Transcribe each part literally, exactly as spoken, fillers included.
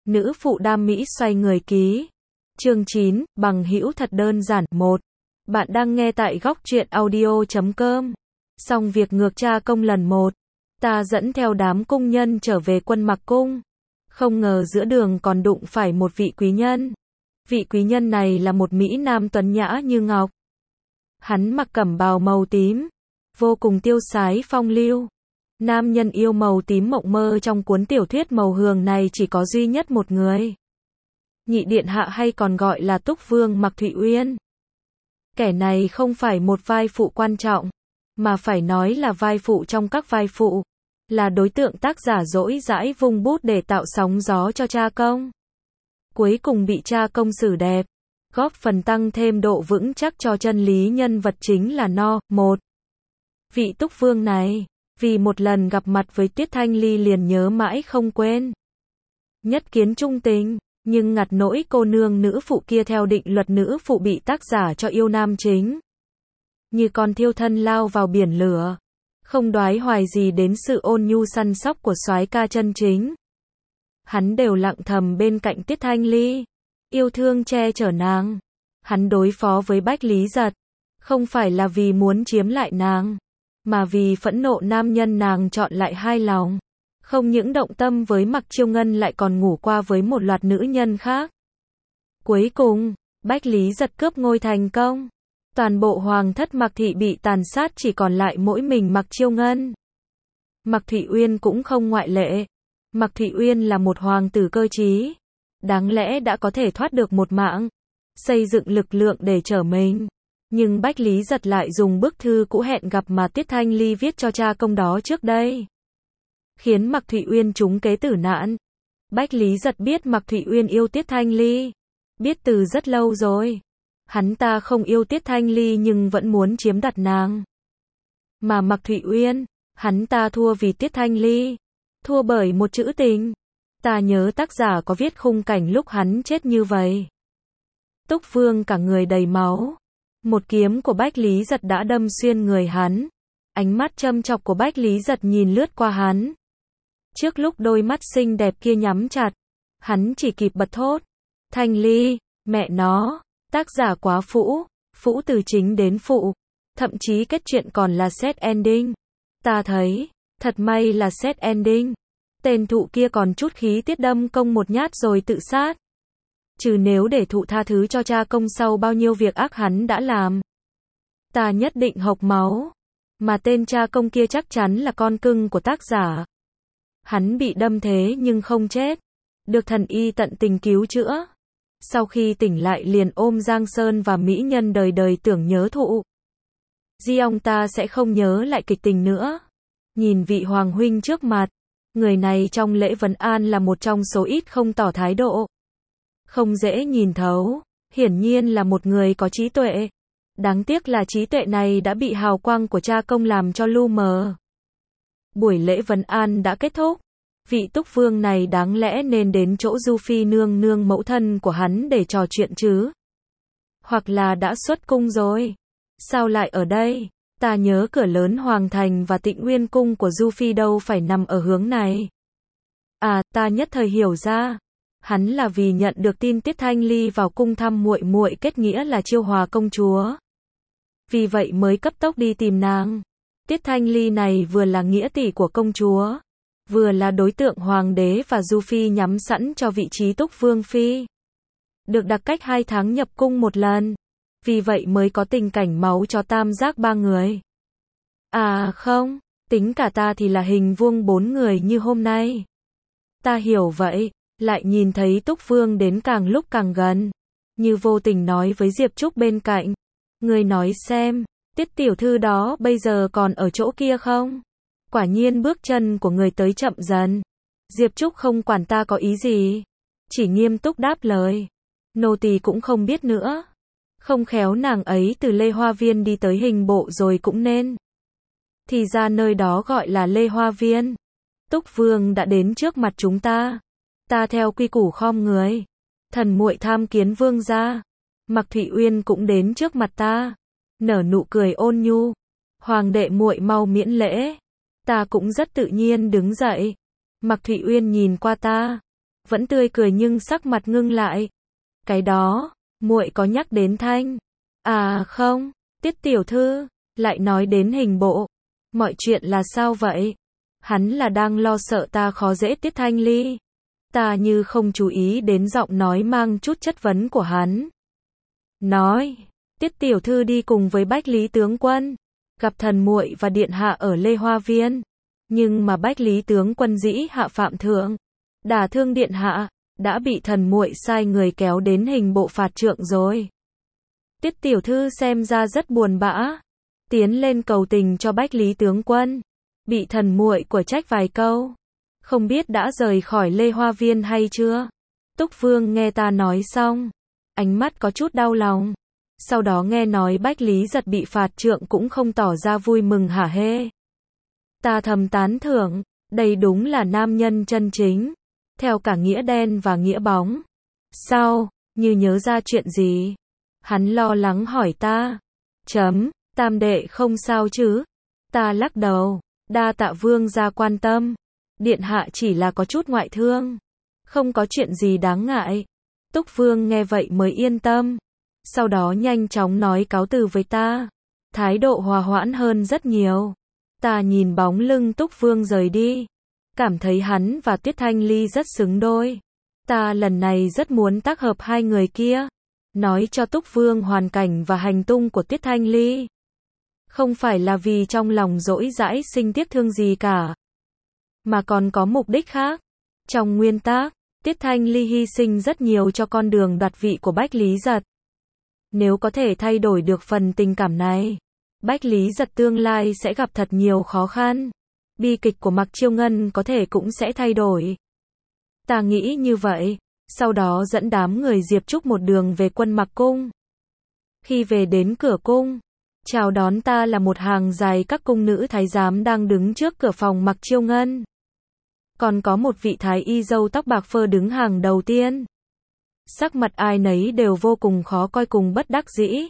Nữ phụ đam mỹ xoay người ký. Chương chín, bằng hữu thật đơn giản. một. Bạn đang nghe tại góc truyện audio chấm com. Xong việc ngược cha công lần một. Ta dẫn theo đám cung nhân trở về Quân Mặc Cung. Không ngờ giữa đường còn đụng phải một vị quý nhân. Vị quý nhân này là một mỹ nam tuấn nhã như ngọc. Hắn mặc cẩm bào màu tím, vô cùng tiêu sái phong lưu. Nam nhân yêu màu tím mộng mơ trong cuốn tiểu thuyết màu hường này chỉ có duy nhất một người. Nhị điện hạ hay còn gọi là Túc Vương Mạc Thụy Uyên. Kẻ này không phải một vai phụ quan trọng, mà phải nói là vai phụ trong các vai phụ. Là đối tượng tác giả dỗi dãi vung bút để tạo sóng gió cho cha công. Cuối cùng bị cha công xử đẹp, góp phần tăng thêm độ vững chắc cho chân lý nhân vật chính là no. một. Vị Túc Vương này, vì một lần gặp mặt với Tuyết Thanh Ly liền nhớ mãi không quên. Nhất kiến trung tình, nhưng ngặt nỗi cô nương nữ phụ kia theo định luật nữ phụ bị tác giả cho yêu nam chính. Như con thiêu thân lao vào biển lửa, không đoái hoài gì đến sự ôn nhu săn sóc của soái ca chân chính. Hắn đều lặng thầm bên cạnh Tuyết Thanh Ly, yêu thương che chở nàng. Hắn đối phó với Bách Lý Giật, không phải là vì muốn chiếm lại nàng, mà vì phẫn nộ nam nhân nàng chọn lại hai lòng. Không những động tâm với Mặc Chiêu Ngân lại còn ngủ qua với một loạt nữ nhân khác. Cuối cùng, Bách Lý Giật cướp ngôi thành công. Toàn bộ hoàng thất Mạc Thị bị tàn sát chỉ còn lại mỗi mình Mặc Chiêu Ngân. Mạc Thụy Uyên cũng không ngoại lệ. Mạc Thụy Uyên là một hoàng tử cơ trí, đáng lẽ đã có thể thoát được một mạng, xây dựng lực lượng để trở mình. Nhưng Bách Lý Giật lại dùng bức thư cũ hẹn gặp mà Tuyết Thanh Ly viết cho cha công đó trước đây, khiến Mạc Thụy Uyên trúng kế tử nạn. Bách Lý Giật biết Mạc Thụy Uyên yêu Tuyết Thanh Ly, biết từ rất lâu rồi. Hắn ta không yêu Tuyết Thanh Ly nhưng vẫn muốn chiếm đặt nàng. Mà Mạc Thụy Uyên, hắn ta thua vì Tuyết Thanh Ly, thua bởi một chữ tình. Ta nhớ tác giả có viết khung cảnh lúc hắn chết như vậy. Túc Vương cả người đầy máu. Một kiếm của Bách Lý Giật đã đâm xuyên người hắn. Ánh mắt châm chọc của Bách Lý Giật nhìn lướt qua hắn. Trước lúc đôi mắt xinh đẹp kia nhắm chặt, hắn chỉ kịp bật thốt: Thanh Ly, mẹ nó, tác giả quá phũ, phũ từ chính đến phụ. Thậm chí kết chuyện còn là sad ending. Ta thấy, thật may là sad ending. Tên thụ kia còn chút khí tiết đâm công một nhát rồi tự sát. Trừ nếu để thụ tha thứ cho cha công sau bao nhiêu việc ác hắn đã làm, ta nhất định hộc máu. Mà tên cha công kia chắc chắn là con cưng của tác giả. Hắn bị đâm thế nhưng không chết, được thần y tận tình cứu chữa. Sau khi tỉnh lại liền ôm Giang Sơn và mỹ nhân đời đời tưởng nhớ thụ. Di ông ta sẽ không nhớ lại kịch tình nữa. Nhìn vị hoàng huynh trước mặt, người này trong lễ vấn an là một trong số ít không tỏ thái độ. Không dễ nhìn thấu, hiển nhiên là một người có trí tuệ. Đáng tiếc là trí tuệ này đã bị hào quang của cha công làm cho lu mờ. Buổi lễ vấn an đã kết thúc. Vị Túc Vương này đáng lẽ nên đến chỗ Du Phi nương nương mẫu thân của hắn để trò chuyện chứ. Hoặc là đã xuất cung rồi. Sao lại ở đây? Ta nhớ cửa lớn Hoàng Thành và Tịnh Nguyên Cung của Du Phi đâu phải nằm ở hướng này. À, ta nhất thời hiểu ra. Hắn là vì nhận được tin Tuyết Thanh Ly vào cung thăm muội muội kết nghĩa là Chiêu Hòa công chúa. Vì vậy mới cấp tốc đi tìm nàng. Tuyết Thanh Ly này vừa là nghĩa tỷ của công chúa, vừa là đối tượng hoàng đế và Du Phi nhắm sẵn cho vị trí Túc Vương Phi. Được đặc cách hai tháng nhập cung một lần. Vì vậy mới có tình cảnh máu cho tam giác ba người. À không, tính cả ta thì là hình vuông bốn người như hôm nay. Ta hiểu vậy, lại nhìn thấy Túc Vương đến càng lúc càng gần. Như vô tình nói với Diệp Trúc bên cạnh. Người nói xem, Tiết tiểu thư đó bây giờ còn ở chỗ kia không? Quả nhiên bước chân của người tới chậm dần. Diệp Trúc không quản ta có ý gì, chỉ nghiêm túc đáp lời. Nô tỳ cũng không biết nữa. Không khéo nàng ấy từ Lê Hoa Viên đi tới Hình Bộ rồi cũng nên. Thì ra nơi đó gọi là Lê Hoa Viên. Túc Vương đã đến trước mặt chúng ta. Ta theo quy củ khom người. Thần muội tham kiến vương gia. Mạc Thụy Uyên cũng đến trước mặt ta, nở nụ cười ôn nhu. Hoàng đệ muội mau miễn lễ. Ta cũng rất tự nhiên đứng dậy. Mạc Thụy Uyên nhìn qua ta, vẫn tươi cười nhưng sắc mặt ngưng lại. Cái đó, muội có nhắc đến Thanh. À không, Tiết tiểu thư, lại nói đến hình bộ. Mọi chuyện là sao vậy? Hắn là đang lo sợ ta khó dễ Tiết Thanh Ly. Ta như không chú ý đến giọng nói mang chút chất vấn của hắn. Nói, Tiết tiểu thư đi cùng với Bách Lý tướng quân, gặp thần muội và điện hạ ở Lê Hoa Viên. Nhưng mà Bách Lý tướng quân dĩ hạ phạm thượng, đả thương điện hạ, đã bị thần muội sai người kéo đến hình bộ phạt trượng rồi. Tiết tiểu thư xem ra rất buồn bã, tiến lên cầu tình cho Bách Lý tướng quân, bị thần muội của trách vài câu, không biết đã rời khỏi Lê Hoa Viên hay chưa. Túc Vương nghe ta nói xong, ánh mắt có chút đau lòng, sau đó nghe nói Bách Lý Giật bị phạt trượng cũng không tỏ ra vui mừng hả hê. Ta thầm tán thưởng, đây đúng là nam nhân chân chính, theo cả nghĩa đen và nghĩa bóng. Sao, như nhớ ra chuyện gì? Hắn lo lắng hỏi ta. Chấm, tam đệ không sao chứ? Ta lắc đầu, đa tạ vương gia quan tâm. Điện hạ chỉ là có chút ngoại thương, không có chuyện gì đáng ngại. Túc Vương nghe vậy mới yên tâm. Sau đó nhanh chóng nói cáo từ với ta. Thái độ hòa hoãn hơn rất nhiều. Ta nhìn bóng lưng Túc Vương rời đi, cảm thấy hắn và Tiết Thanh Ly rất xứng đôi. Ta lần này rất muốn tác hợp hai người kia, nói cho Túc Vương hoàn cảnh và hành tung của Tiết Thanh Ly. Không phải là vì trong lòng dỗi dãi sinh tiếc thương gì cả, mà còn có mục đích khác. Trong nguyên tắc, Tiết Thanh Ly hy sinh rất nhiều cho con đường đoạt vị của Bách Lý Giật. Nếu có thể thay đổi được phần tình cảm này, Bách Lý Giật tương lai sẽ gặp thật nhiều khó khăn. Bi kịch của Mạc Chiêu Ngân có thể cũng sẽ thay đổi. Ta nghĩ như vậy, sau đó dẫn đám người Diệp Trúc một đường về Quân Mặc Cung. Khi về đến cửa cung, chào đón ta là một hàng dài các cung nữ thái giám đang đứng trước cửa phòng Mạc Chiêu Ngân. Còn có một vị thái y râu tóc bạc phơ đứng hàng đầu tiên. Sắc mặt ai nấy đều vô cùng khó coi cùng bất đắc dĩ.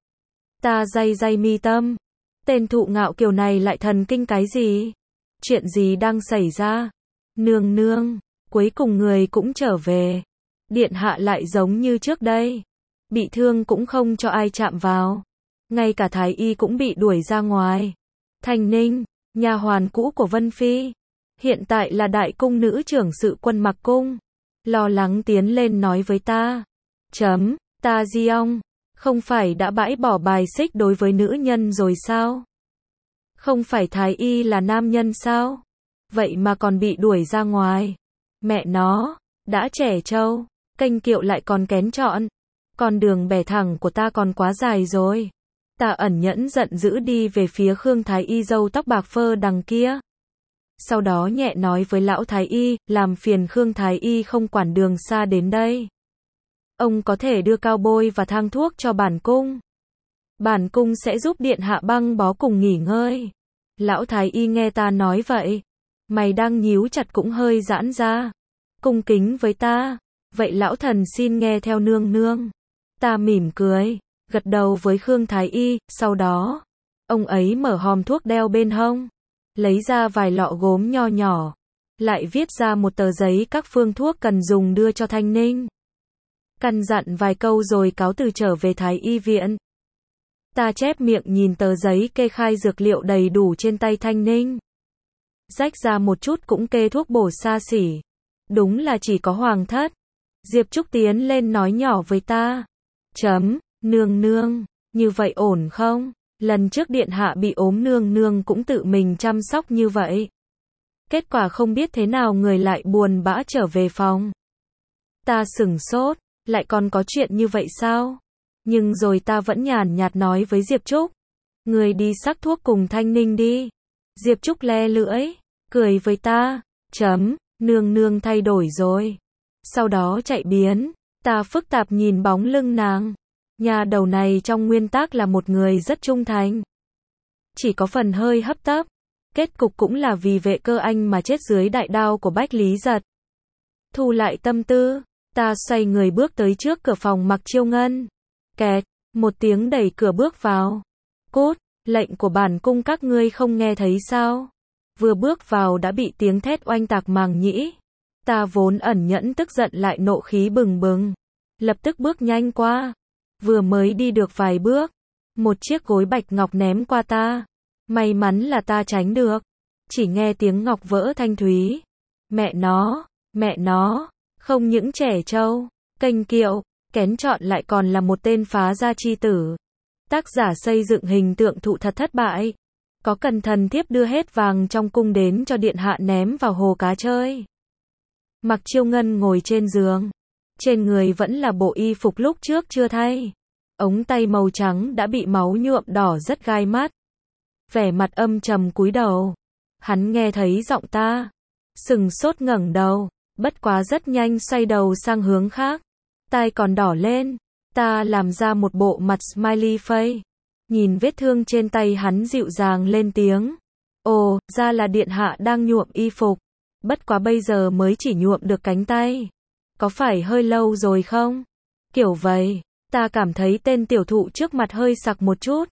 Ta day day mi tâm. Tên thụ ngạo kiều này lại thần kinh cái gì? Chuyện gì đang xảy ra? Nương nương, cuối cùng người cũng trở về. Điện hạ lại giống như trước đây. Bị thương cũng không cho ai chạm vào. Ngay cả thái y cũng bị đuổi ra ngoài. Thanh Ninh, nha hoàn cũ của Vân Phi, hiện tại là đại cung nữ trưởng sự Quân Mặc Cung, lo lắng tiến lên nói với ta. Chấm, ta Di Ông, không phải đã bãi bỏ bài xích đối với nữ nhân rồi sao? Không phải thái y là nam nhân sao? Vậy mà còn bị đuổi ra ngoài. Mẹ nó, đã trẻ trâu, kênh kiệu lại còn kén chọn. Con đường bẻ thẳng của ta còn quá dài rồi. Ta ẩn nhẫn giận dữ đi về phía Khương Thái Y râu tóc bạc phơ đằng kia. Sau đó nhẹ nói với lão Thái Y, làm phiền Khương Thái Y không quản đường xa đến đây. Ông có thể đưa cao bôi và thang thuốc cho bản cung. Bản cung sẽ giúp điện hạ băng bó cùng nghỉ ngơi. Lão Thái Y nghe ta nói vậy, mày đang nhíu chặt cũng hơi giãn ra. Cung kính với ta, vậy lão thần xin nghe theo nương nương. Ta mỉm cười, gật đầu với Khương Thái Y, sau đó, ông ấy mở hòm thuốc đeo bên hông, lấy ra vài lọ gốm nho nhỏ, lại viết ra một tờ giấy các phương thuốc cần dùng đưa cho Thanh Ninh. Căn dặn vài câu rồi cáo từ trở về Thái Y viện. Ta chép miệng nhìn tờ giấy kê khai dược liệu đầy đủ trên tay Thanh Ninh. Rách ra một chút cũng kê thuốc bổ xa xỉ. Đúng là chỉ có hoàng thất. Diệp Trúc tiến lên nói nhỏ với ta. Chấm, nương nương, như vậy ổn không? Lần trước điện hạ bị ốm nương nương cũng tự mình chăm sóc như vậy. Kết quả không biết thế nào người lại buồn bã trở về phòng. Ta sửng sốt, lại còn có chuyện như vậy sao? Nhưng rồi ta vẫn nhàn nhạt nói với Diệp Trúc. Người đi sắc thuốc cùng Thanh Ninh đi. Diệp Trúc le lưỡi, cười với ta. Chấm, nương nương thay đổi rồi. Sau đó chạy biến. Ta phức tạp nhìn bóng lưng nàng. Nhà đầu này trong nguyên tắc là một người rất trung thành. Chỉ có phần hơi hấp tấp. Kết cục cũng là vì vệ cơ anh mà chết dưới đại đao của Bách Lý Giật. Thu lại tâm tư, ta xoay người bước tới trước cửa phòng Mạc Chiêu Ngân. Kẹt, một tiếng đẩy cửa bước vào. Cút, lệnh của bản cung các ngươi không nghe thấy sao? Vừa bước vào đã bị tiếng thét oanh tạc màng nhĩ. Ta vốn ẩn nhẫn tức giận lại nộ khí bừng bừng. Lập tức bước nhanh qua. Vừa mới đi được vài bước. Một chiếc gối bạch ngọc ném qua ta. May mắn là ta tránh được. Chỉ nghe tiếng ngọc vỡ thanh thúy. Mẹ nó, mẹ nó, không những trẻ trâu, kênh kiệu, kén chọn lại còn là một tên phá gia chi tử. Tác giả xây dựng hình tượng thụ thật thất bại. Có cần thần thiếp đưa hết vàng trong cung đến cho điện hạ ném vào hồ cá chơi. Mặc Chiêu Ngân ngồi trên giường. Trên người vẫn là bộ y phục lúc trước chưa thay. Ống tay màu trắng đã bị máu nhuộm đỏ rất gai mắt. Vẻ mặt âm trầm cúi đầu. Hắn nghe thấy giọng ta. Sừng sốt ngẩng đầu. Bất quá rất nhanh xoay đầu sang hướng khác. Tai còn đỏ lên. Ta làm ra một bộ mặt smiley face. Nhìn vết thương trên tay hắn dịu dàng lên tiếng. Ồ, ra là điện hạ đang nhuộm y phục. Bất quá bây giờ mới chỉ nhuộm được cánh tay. Có phải hơi lâu rồi không? Kiểu vậy, ta cảm thấy tên tiểu thụ trước mặt hơi sặc một chút.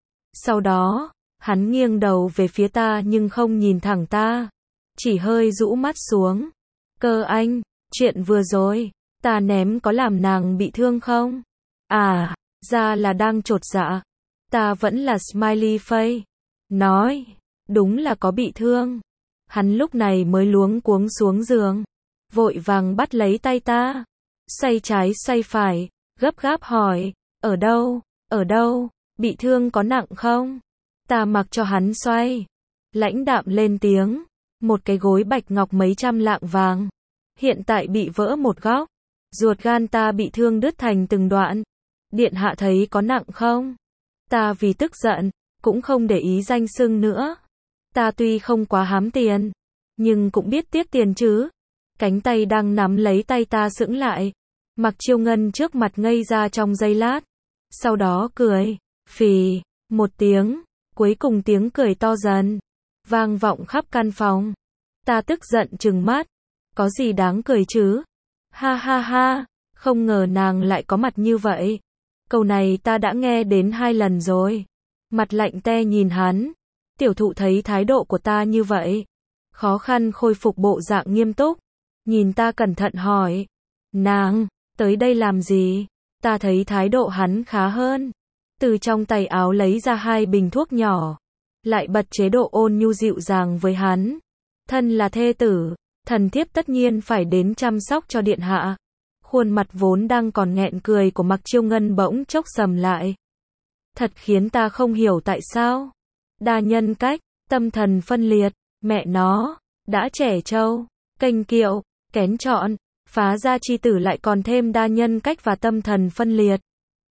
Sau đó, hắn nghiêng đầu về phía ta nhưng không nhìn thẳng ta. Chỉ hơi rũ mắt xuống. Cơ anh, chuyện vừa rồi, ta ném có làm nàng bị thương không? À, ra là đang chột dạ. Ta vẫn là smiley face. Nói, đúng là có bị thương. Hắn lúc này mới luống cuống xuống giường. Vội vàng bắt lấy tay ta. Xoay trái xoay phải, gấp gáp hỏi. Ở đâu, ở đâu, bị thương có nặng không? Ta mặc cho hắn xoay. Lãnh đạm lên tiếng. Một cái gối bạch ngọc mấy trăm lạng vàng. Hiện tại bị vỡ một góc. Ruột gan ta bị thương đứt thành từng đoạn. Điện hạ thấy có nặng không? Ta vì tức giận, cũng không để ý danh xưng nữa. Ta tuy không quá hám tiền, nhưng cũng biết tiếc tiền chứ. Cánh tay đang nắm lấy tay ta sững lại. Mặc Chiêu Ngân trước mặt ngây ra trong giây lát. Sau đó cười, phì, một tiếng. Cuối cùng tiếng cười to dần, vang vọng khắp căn phòng. Ta tức giận trừng mắt. Có gì đáng cười chứ? Ha ha ha, không ngờ nàng lại có mặt như vậy. Câu này ta đã nghe đến hai lần rồi. Mặt lạnh te nhìn hắn. Tiểu thụ thấy thái độ của ta như vậy. Khó khăn khôi phục bộ dạng nghiêm túc. Nhìn ta cẩn thận hỏi. Nàng, tới đây làm gì? Ta thấy thái độ hắn khá hơn. Từ trong tay áo lấy ra hai bình thuốc nhỏ. Lại bật chế độ ôn nhu dịu dàng với hắn. Thân là thê tử, thần thiếp tất nhiên phải đến chăm sóc cho điện hạ. Khuôn mặt vốn đang còn nghẹn cười của Mặc Chiêu Ngân bỗng chốc sầm lại. Thật khiến ta không hiểu tại sao. Đa nhân cách, tâm thần phân liệt, mẹ nó, đã trẻ trâu, kênh kiệu, kén chọn, phá gia chi tử lại còn thêm đa nhân cách và tâm thần phân liệt.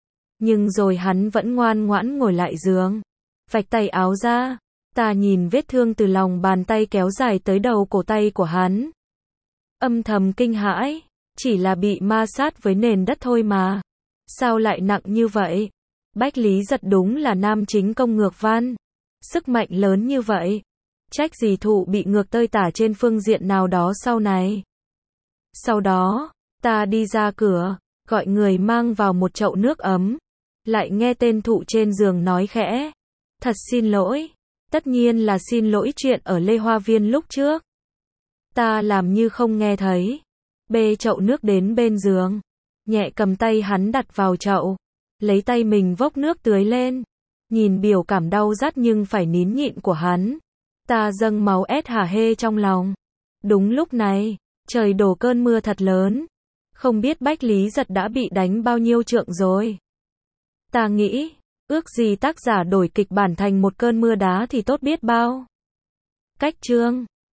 Nhưng rồi hắn vẫn ngoan ngoãn ngồi lại giường. Vạch tay áo ra, ta nhìn vết thương từ lòng bàn tay kéo dài tới đầu cổ tay của hắn. Âm thầm kinh hãi. Chỉ là bị ma sát với nền đất thôi mà. Sao lại nặng như vậy? Bách Lý Giật đúng là nam chính công ngược văn. Sức mạnh lớn như vậy. Trách gì thụ bị ngược tơi tả trên phương diện nào đó sau này. Sau đó, ta đi ra cửa, gọi người mang vào một chậu nước ấm. Lại nghe tên thụ trên giường nói khẽ. Thật xin lỗi. Tất nhiên là xin lỗi chuyện ở Lê Hoa Viên lúc trước. Ta làm như không nghe thấy. Bê chậu nước đến bên giường. Nhẹ cầm tay hắn đặt vào chậu. Lấy tay mình vốc nước tưới lên. Nhìn biểu cảm đau rát nhưng phải nín nhịn của hắn. Ta dâng máu ét hả hê trong lòng. Đúng lúc này, trời đổ cơn mưa thật lớn. Không biết Bách Lý Giật đã bị đánh bao nhiêu trượng rồi. Ta nghĩ, ước gì tác giả đổi kịch bản thành một cơn mưa đá thì tốt biết bao. Cách chương